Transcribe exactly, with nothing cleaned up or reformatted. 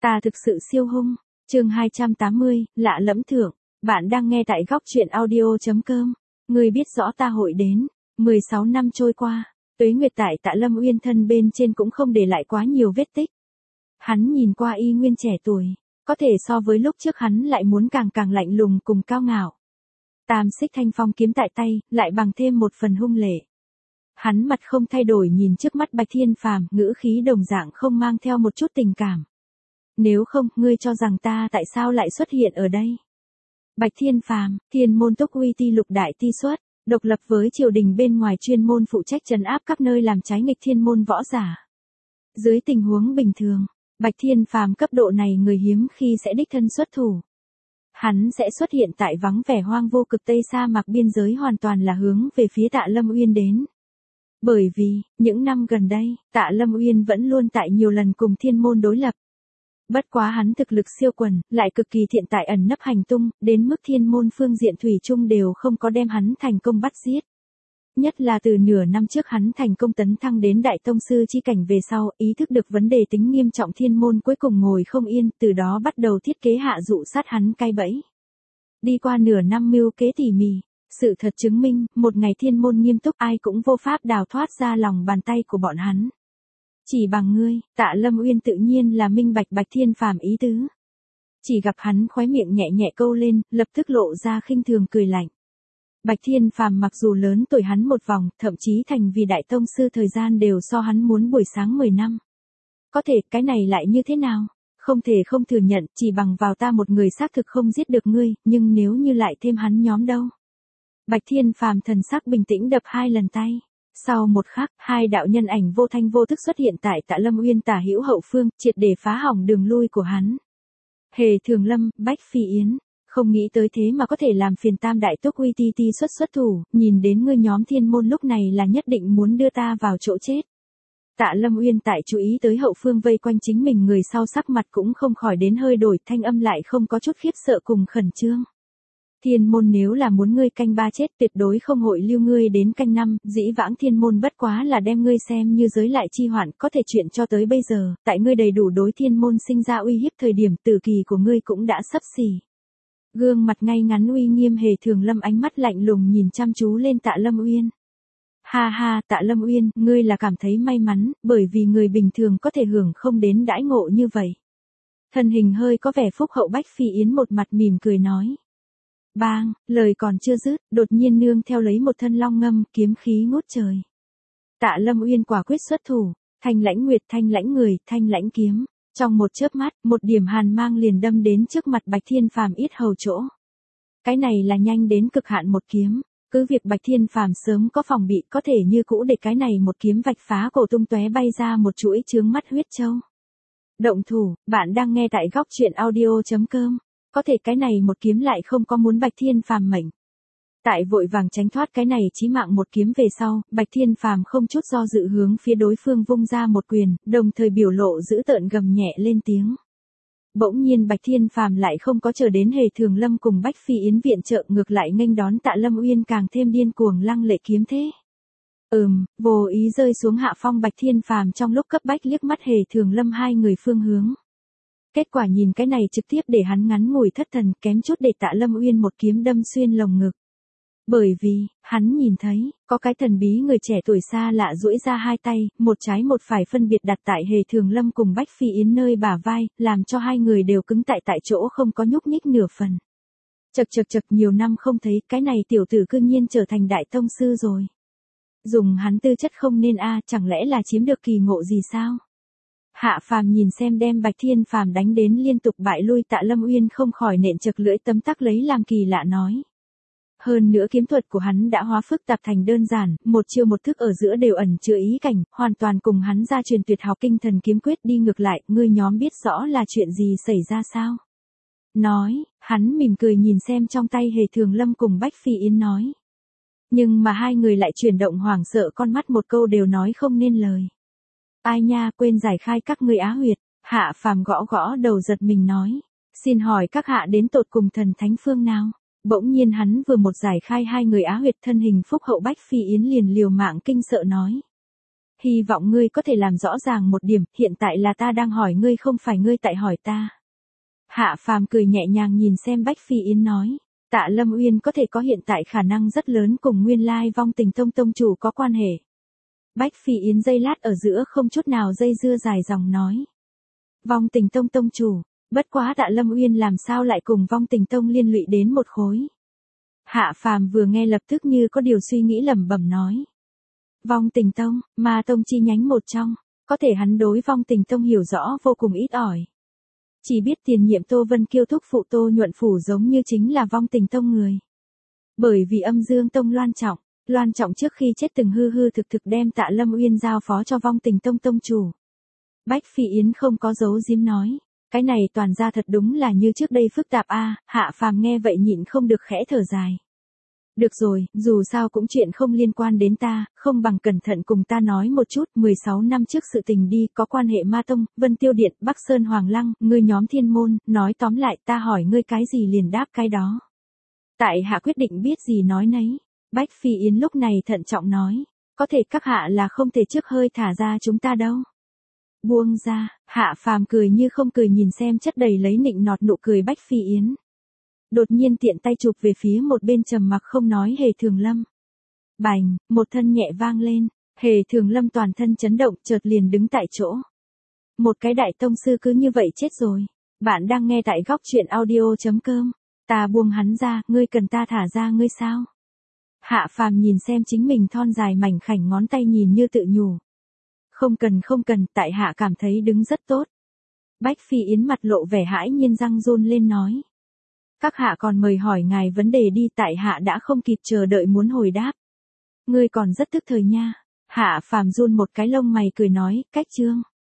Ta thực sự siêu hung. Chương hai trăm tám mươi, lạ lẫm thưởng. Bạn đang nghe tại góc truyện audio chấm com. Ngươi biết rõ ta hội đến. mười sáu năm trôi qua, Tuế Nguyệt tại Tạ Lâm Uyên thân bên trên cũng không để lại quá nhiều vết tích. Hắn nhìn qua y nguyên trẻ tuổi, có thể so với lúc trước hắn lại muốn càng càng lạnh lùng cùng cao ngạo. Tam xích thanh phong kiếm tại tay, lại bằng thêm một phần hung lệ. Hắn mặt không thay đổi nhìn trước mắt Bạch Thiên Phàm, ngữ khí đồng dạng không mang theo một chút tình cảm. Nếu không, ngươi cho rằng ta tại sao lại xuất hiện ở đây? Bạch Thiên Phàm, Thiên môn Túc Uy Ti lục đại ti xuất, độc lập với triều đình bên ngoài chuyên môn phụ trách trấn áp các nơi làm trái nghịch thiên môn võ giả. Dưới tình huống bình thường, Bạch Thiên Phàm cấp độ này người hiếm khi sẽ đích thân xuất thủ. Hắn sẽ xuất hiện tại vắng vẻ hoang vô cực Tây sa mạc biên giới hoàn toàn là hướng về phía Tạ Lâm Uyên đến. Bởi vì, những năm gần đây, Tạ Lâm Uyên vẫn luôn tại nhiều lần cùng thiên môn đối lập. Bất quá hắn thực lực siêu quần, lại cực kỳ thiện tại ẩn nấp hành tung, đến mức thiên môn phương diện thủy chung đều không có đem hắn thành công bắt giết. Nhất là từ nửa năm trước hắn thành công tấn thăng đến đại tông sư chi cảnh về sau, ý thức được vấn đề tính nghiêm trọng thiên môn cuối cùng ngồi không yên, từ đó bắt đầu thiết kế hạ dụ sát hắn cai bẫy. Đi qua nửa năm mưu kế tỉ mỉ, sự thật chứng minh, một ngày thiên môn nghiêm túc ai cũng vô pháp đào thoát ra lòng bàn tay của bọn hắn. Chỉ bằng ngươi, Tạ Lâm Uyên tự nhiên là minh bạch Bạch Thiên Phàm ý tứ. Chỉ gặp hắn khóe miệng nhẹ nhẹ câu lên, lập tức lộ ra khinh thường cười lạnh. Bạch Thiên Phàm mặc dù lớn tuổi hắn một vòng, thậm chí thành vì đại tông sư thời gian đều so hắn muốn buổi sáng mười năm. Có thể, cái này lại như thế nào? Không thể không thừa nhận, chỉ bằng vào ta một người xác thực không giết được ngươi, nhưng nếu như lại thêm hắn nhóm đâu? Bạch Thiên Phàm thần sắc bình tĩnh đập hai lần tay. Sau một khắc, hai đạo nhân ảnh vô thanh vô thức xuất hiện tại Tạ Lâm Uyên tả hữu hậu phương, triệt để phá hỏng đường lui của hắn. Hề Thường Lâm, Bách Phi Yến, không nghĩ tới thế mà có thể làm phiền Tam đại Túc Uy Ti Ti xuất xuất thủ, nhìn đến ngươi nhóm thiên môn lúc này là nhất định muốn đưa ta vào chỗ chết. Tạ Lâm Uyên tại chú ý tới hậu phương vây quanh chính mình người sau sắc mặt cũng không khỏi đến hơi đổi, thanh âm lại không có chút khiếp sợ cùng khẩn trương. Thiên môn nếu là muốn ngươi canh ba chết tuyệt đối không hội lưu ngươi đến canh năm, dĩ vãng thiên môn bất quá là đem ngươi xem như giới lại chi hoạn, có thể chuyện cho tới bây giờ, tại ngươi đầy đủ đối thiên môn sinh ra uy hiếp thời điểm tử kỳ của ngươi cũng đã sắp xỉ. Gương mặt ngay ngắn uy nghiêm Hề Thường Lâm ánh mắt lạnh lùng nhìn chăm chú lên Tạ Lâm Uyên. Ha ha, Tạ Lâm Uyên, ngươi là cảm thấy may mắn, bởi vì người bình thường có thể hưởng không đến đãi ngộ như vậy. Thân hình hơi có vẻ phúc hậu Bách Phi Yến một mặt mỉm cười nói. Bang, lời còn chưa dứt, đột nhiên nương theo lấy một thân long ngâm, kiếm khí ngút trời. Tạ Lâm Uyên quả quyết xuất thủ, thanh lãnh nguyệt, thanh lãnh người, thanh lãnh kiếm. Trong một chớp mắt, một điểm hàn mang liền đâm đến trước mặt Bạch Thiên Phàm yết hầu chỗ. Cái này là nhanh đến cực hạn một kiếm, cứ việc Bạch Thiên Phàm sớm có phòng bị có thể như cũ để cái này một kiếm vạch phá cổ tung tóe bay ra một chuỗi chướng mắt huyết châu. Động thủ, bạn đang nghe tại góc truyện audio chấm com. Có thể cái này một kiếm lại không có muốn Bạch Thiên Phàm mệnh. Tại vội vàng tránh thoát cái này chí mạng một kiếm về sau, Bạch Thiên Phàm không chút do dự hướng phía đối phương vung ra một quyền, đồng thời biểu lộ dữ tợn gầm nhẹ lên tiếng. Bỗng nhiên Bạch Thiên Phàm lại không có chờ đến Hề Thường Lâm cùng Bách Phi Yến viện trợ, ngược lại nghênh đón Tạ Lâm Uyên càng thêm điên cuồng lăng lệ kiếm thế. Ừm, vô ý rơi xuống hạ phong Bạch Thiên Phàm trong lúc cấp bách liếc mắt Hề Thường Lâm hai người phương hướng. Kết quả nhìn cái này trực tiếp để hắn ngắn ngủi thất thần, kém chút để Tạ Lâm Uyên một kiếm đâm xuyên lồng ngực. Bởi vì, hắn nhìn thấy, có cái thần bí người trẻ tuổi xa lạ duỗi ra hai tay, một trái một phải phân biệt đặt tại Hề Thường Lâm cùng Bách Phi Yến nơi bả vai, làm cho hai người đều cứng tại tại chỗ không có nhúc nhích nửa phần. Chật chật chật, nhiều năm không thấy, cái này tiểu tử cương nhiên trở thành đại tông sư rồi. Dùng hắn tư chất không nên a, chẳng lẽ là chiếm được kỳ ngộ gì sao? Hạ Phàm nhìn xem đem Bạch Thiên Phàm đánh đến liên tục bại lui, Tạ Lâm Uyên không khỏi nện chật lưỡi tấm tắc lấy làm kỳ lạ nói. Hơn nữa kiếm thuật của hắn đã hóa phức tạp thành đơn giản, một chiêu một thức ở giữa đều ẩn chứa ý cảnh, hoàn toàn cùng hắn gia truyền tuyệt học kinh thần kiếm quyết đi ngược lại, ngươi nhóm biết rõ là chuyện gì xảy ra sao? Nói, hắn mỉm cười nhìn xem trong tay Hề Thường Lâm cùng Bách Phi Yến nói. Nhưng mà hai người lại chuyển động hoảng sợ con mắt một câu đều nói không nên lời. Ai nha, quên giải khai các ngươi á huyệt, Hạ Phàm gõ gõ đầu giật mình nói. Xin hỏi các hạ đến tột cùng thần thánh phương nào? Bỗng nhiên hắn vừa một giải khai hai người á huyệt, thân hình phúc hậu Bách Phi Yến liền liều mạng kinh sợ nói. Hy vọng ngươi có thể làm rõ ràng một điểm, hiện tại là ta đang hỏi ngươi không phải ngươi tại hỏi ta. Hạ Phàm cười nhẹ nhàng nhìn xem Bách Phi Yến nói. Tạ Lâm Uyên có thể có hiện tại khả năng rất lớn cùng nguyên lai vong tình tông tông chủ có quan hệ. Bách Phi Yến giây lát ở giữa không chút nào dây dưa dài dòng nói. Vong tình tông tông chủ, bất quá Tạ Lâm Uyên làm sao lại cùng vong tình tông liên lụy đến một khối. Hạ Phàm vừa nghe lập tức như có điều suy nghĩ lẩm bẩm nói. Vong tình tông, ma tông chi nhánh một trong, có thể hắn đối vong tình tông hiểu rõ vô cùng ít ỏi. Chỉ biết tiền nhiệm Tô Vân Kiêu thúc phụ Tô Nhuận Phủ giống như chính là vong tình tông người. Bởi vì âm dương tông Loan Trọng, Loan Trọng trước khi chết từng hư hư thực thực đem Tạ Lâm Uyên giao phó cho vong tình tông tông chủ. Bách Phi Yến không có giấu giếm nói, cái này toàn ra thật đúng là như trước đây phức tạp a. Hạ Phàm nghe vậy nhịn không được khẽ thở dài. Được rồi, dù sao cũng chuyện không liên quan đến ta, không bằng cẩn thận cùng ta nói một chút, mười sáu năm trước sự tình đi, có quan hệ Ma Tông, Vân Tiêu Điện, Bắc Sơn Hoàng Lăng, ngươi nhóm thiên môn, nói tóm lại ta hỏi ngươi cái gì liền đáp cái đó. Tại hạ quyết định biết gì nói nấy. Bách Phi Yến lúc này thận trọng nói, có thể các hạ là không thể trước hơi thả ra chúng ta đâu. Buông ra, Hạ Phàm cười như không cười nhìn xem chất đầy lấy nịnh nọt nụ cười Bách Phi Yến. Đột nhiên tiện tay chụp về phía một bên trầm mặc không nói Hề Thường Lâm. Bành, một thân nhẹ vang lên, Hề Thường Lâm toàn thân chấn động chợt liền đứng tại chỗ. Một cái đại tông sư cứ như vậy chết rồi. Bạn đang nghe tại góc truyện audio chấm com. Ta buông hắn ra, ngươi cần ta thả ra ngươi sao? Hạ Phàm nhìn xem chính mình thon dài mảnh khảnh ngón tay nhìn như tự nhủ. Không cần không cần, tại hạ cảm thấy đứng rất tốt. Bách Phi Yến mặt lộ vẻ hãi nhiên răng run lên nói. Các hạ còn mời hỏi ngài vấn đề đi, tại hạ đã không kịp chờ đợi muốn hồi đáp. Ngươi còn rất tức thời nha. Hạ Phàm run một cái lông mày cười nói, cách chương.